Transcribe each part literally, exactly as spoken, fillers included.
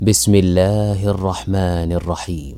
بسم الله الرحمن الرحيم.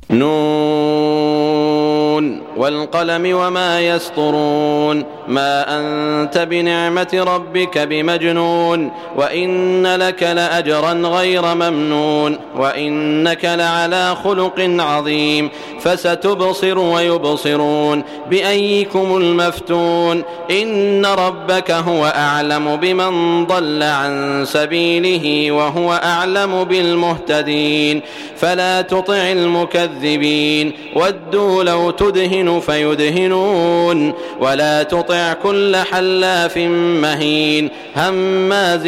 نون والقلم وما يسطرون ما أنت بنعمة ربك بمجنون وإن لك لأجرا غير ممنون وإنك لعلى خلق عظيم فستبصر ويبصرون بأيكم المفتون إن ربك هو أعلم بمن ضل عن سبيله وهو أعلم بالمهتدين فلا تطع المكذبين ودوا لو تدهن فيدهنون ولا تطع كل حلاف مهين هماز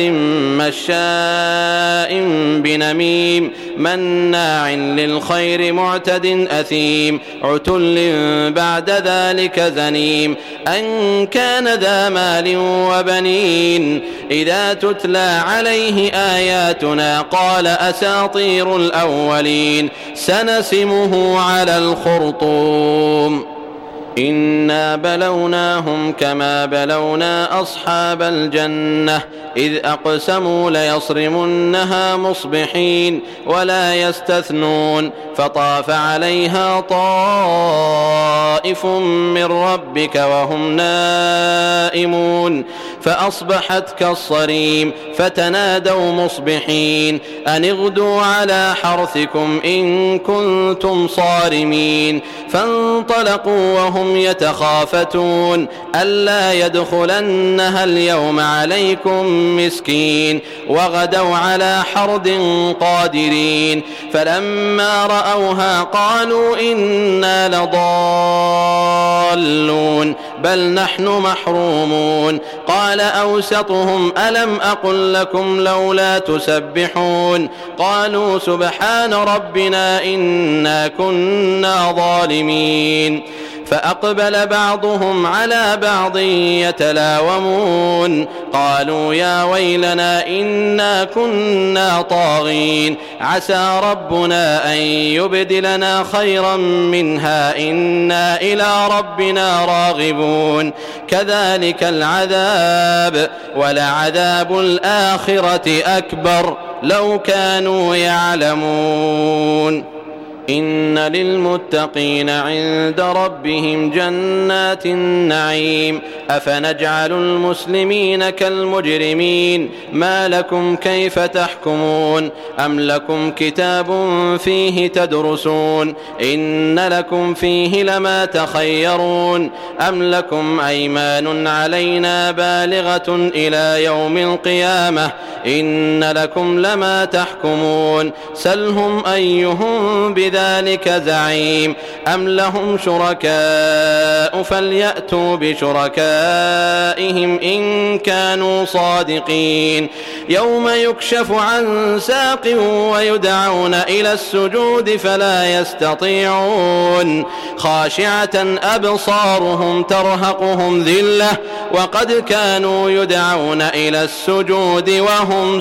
مشاء بنميم مناع للخير معتد أثيم عتل بعد ذلك زنيم أن كان ذا مال وبنين إذا تتلى عليه آياتنا قال أساطير الأولين سنسمه على الخرطوم إنا بلوناهم كما بلونا أصحاب الجنة إذ أقسموا ليصرمنها مصبحين ولا يستثنون فطاف عليها طائف من ربك وهم نائمون فأصبحت كالصريم فتنادوا مصبحين أن اغدوا على حرثكم إن كنتم صارمين فانطلقوا وهم يتخافتون ألا يدخلنها اليوم عليكم مسكين وغدوا على حرد قادرين فلما رأوها قالوا إنا لضالون بل نحن محرومون قال أوسطهم ألم أقل لكم لولا تسبحون قالوا سبحان ربنا إنا كنا ظالمين فأقبل بعضهم على بعض يتلاومون قالوا يا ويلنا إنا كنا طاغين عسى ربنا أن يبدلنا خيرا منها إنا إلى ربنا راغبون كذلك العذاب ولعذاب الآخرة أكبر لو كانوا يعلمون إن للمتقين عند ربهم جنات النعيم أفنجعل المسلمين كالمجرمين ما لكم كيف تحكمون أم لكم كتاب فيه تدرسون إن لكم فيه لما تخيرون أم لكم أيمان علينا بالغة إلى يوم القيامة إن لكم لما تحكمون سلهم أيهم بذلك ذلك زعيم أم لهم شركاء فليأتوا بشركائهم إن كانوا صادقين يوم يكشف عن ساق ويدعون إلى السجود فلا يستطيعون خاشعة أبصارهم ترهقهم ذلة وقد كانوا يدعون إلى السجود وهم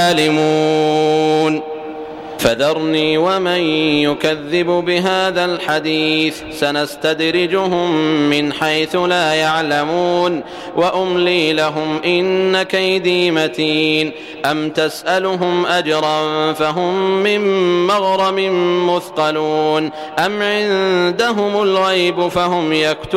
سالمون فذرني ومن يكذب بهذا الحديث سنستدرجهم من حيث لا يعلمون وأملي لهم إن كيدي متين أم تسألهم أجرا فهم من مغرم مثقلون أم عندهم الغيب فهم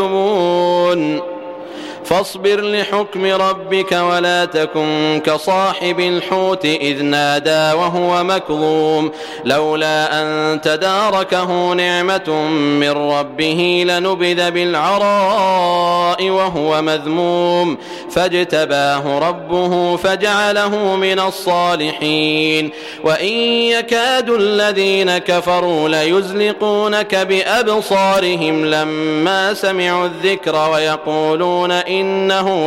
يكتبون فاصبر لحكم ربك ولا تكن كصاحب الحوت إذ نادى وهو مكظوم لولا أن تداركه نعمة من ربه لنبذ بالعراء وهو مذموم فاجتباه ربه فجعله من الصالحين وإن يكاد الذين كفروا ليزلقونك بأبصارهم لما سمعوا الذكر ويقولون إنه